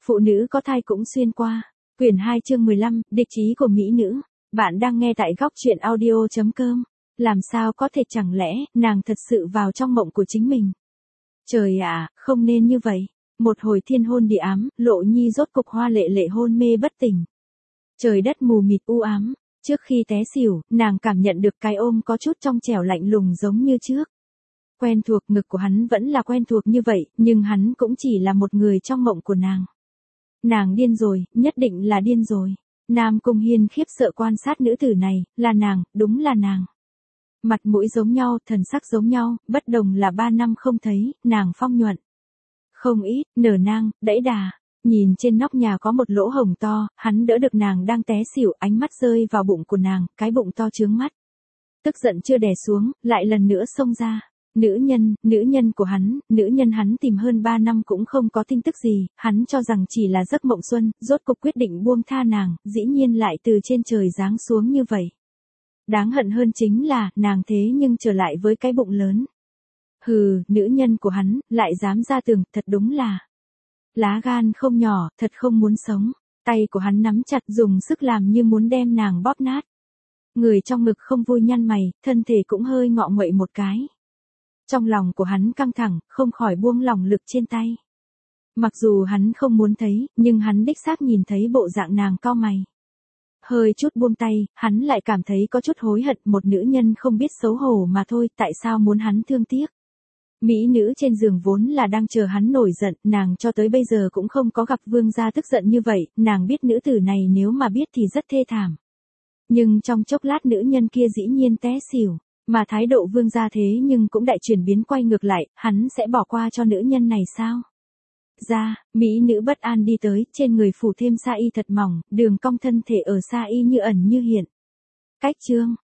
Phụ nữ có thai cũng xuyên qua. Quyển 2 chương 15, địch chí của mỹ nữ. Bạn đang nghe tại góc truyện audio.com. Làm sao có thể, chẳng lẽ nàng thật sự vào trong mộng của chính mình? Trời ạ, không nên như vậy. Một hồi thiên hôn địa ám, Lộ Nhi rốt cục hoa lệ lệ hôn mê bất tỉnh. Trời đất mù mịt u ám. Trước khi té xỉu, nàng cảm nhận được cái ôm có chút trong trẻo lạnh lùng giống như trước. Quen thuộc, ngực của hắn vẫn là quen thuộc như vậy, nhưng hắn cũng chỉ là một người trong mộng của nàng. Nàng điên rồi, nhất định là điên rồi. Nam Cung Hiên khiếp sợ quan sát nữ tử này, là nàng, đúng là nàng. Mặt mũi giống nhau, thần sắc giống nhau, bất đồng là 3 năm không thấy, nàng phong nhuận. Không ít, nở nang, đẫy đà. Nhìn trên nóc nhà có một lỗ hổng to, hắn đỡ được nàng đang té xỉu, ánh mắt rơi vào bụng của nàng, cái bụng to chướng mắt. Tức giận chưa đè xuống, lại lần nữa xông ra. Nữ nhân của hắn, nữ nhân hắn tìm hơn 3 năm cũng không có tin tức gì, hắn cho rằng chỉ là giấc mộng xuân, rốt cục quyết định buông tha nàng, dĩ nhiên lại từ trên trời giáng xuống như vậy. Đáng hận hơn chính là, nàng thế nhưng trở lại với cái bụng lớn. Hừ, nữ nhân của hắn, lại dám ra tường, thật đúng là lá gan không nhỏ, thật không muốn sống. Tay của hắn nắm chặt, dùng sức làm như muốn đem nàng bóp nát. Người trong ngực không vui nhăn mày, thân thể cũng hơi ngọ nguậy một cái. Trong lòng của hắn căng thẳng, không khỏi buông lỏng lực trên tay. Mặc dù hắn không muốn thấy, nhưng hắn đích xác nhìn thấy bộ dạng nàng cau mày. Hơi chút buông tay, hắn lại cảm thấy có chút hối hận, một nữ nhân không biết xấu hổ mà thôi, tại sao muốn hắn thương tiếc. Mỹ nữ trên giường vốn là đang chờ hắn nổi giận, nàng cho tới bây giờ cũng không có gặp vương gia tức giận như vậy, nàng biết nữ tử này nếu mà biết thì rất thê thảm. Nhưng trong chốc lát nữ nhân kia dĩ nhiên té xỉu. Mà thái độ vương gia thế nhưng cũng đại chuyển biến quay ngược lại, hắn sẽ bỏ qua cho nữ nhân này sao? Mỹ nữ bất an đi tới, trên người phủ thêm sa y thật mỏng, đường cong thân thể ở sa y như ẩn như hiện. Cách chương,